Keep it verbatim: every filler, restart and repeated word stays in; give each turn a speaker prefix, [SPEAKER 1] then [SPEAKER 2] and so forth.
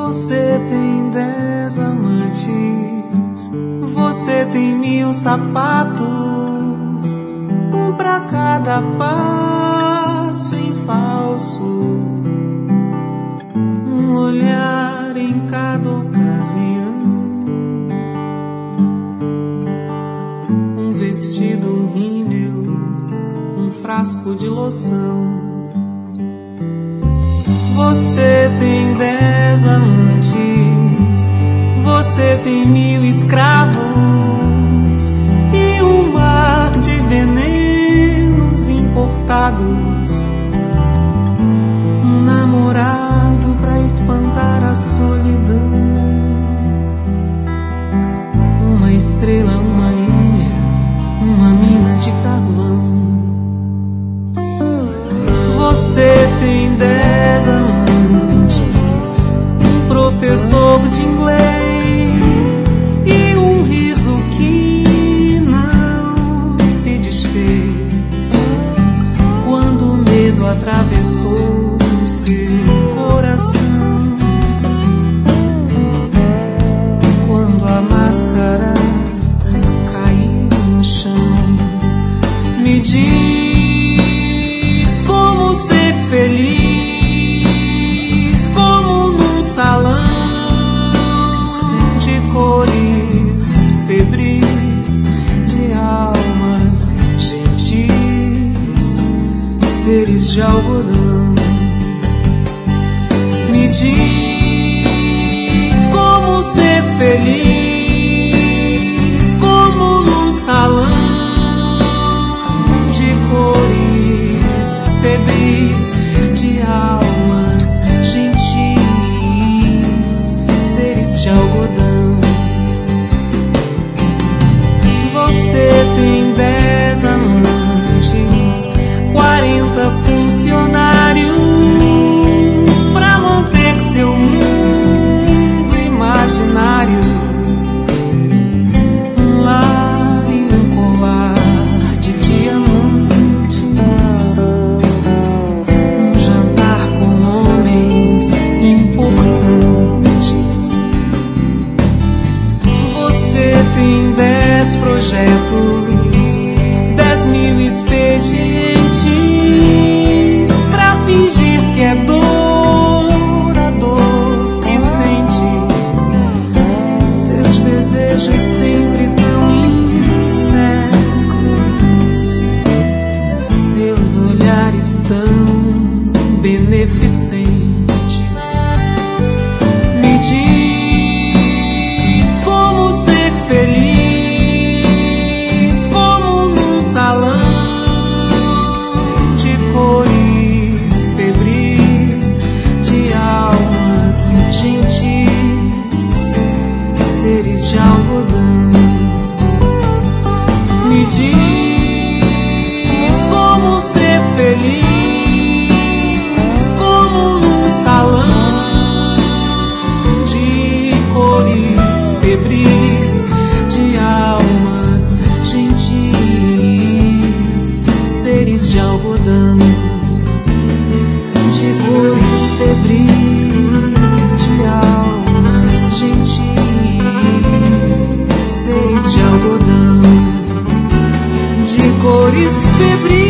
[SPEAKER 1] Você tem dez amantes, você tem mil sapatos, um pra cada passo em falso, um olhar em cada ocasião, um vestido, um rímel, um frasco de loção. Você tem dez amantes, você tem mil escravos e um mar de venenos importados, um namorado pra espantar a solidão, uma estrela, uma ilha, uma mina de carvão. Você tem dez amantes, um professor de inglês e um riso que não se desfez quando o medo atravessou o seu coração, quando a máscara caiu no chão. Me diz como ser feliz, como num salão de cores febris, de almas gentis, seres de algodão. Me diz como ser feliz, como num salão de cores febris, de almas gentis, seres de algodão. Você tem dez amantes, quarenta funcionários pra manter seu mundo imaginário, um lar e um colar de diamantes, um jantar com homens importantes. Você tem dez projetos, dez mil expedientes pra fingir que é dor, a dor que sente. Seus desejos sempre tão incertos, seus olhares tão beneficentes. Me diz como ser feliz, como num salão de cores febris, de almas gentis, seres de algodão. Me diz como ser feliz, como num salão de cores febris, de almas gentis, seres de algodão, de cores febris, de almas gentis, seres de algodão, de cores febris.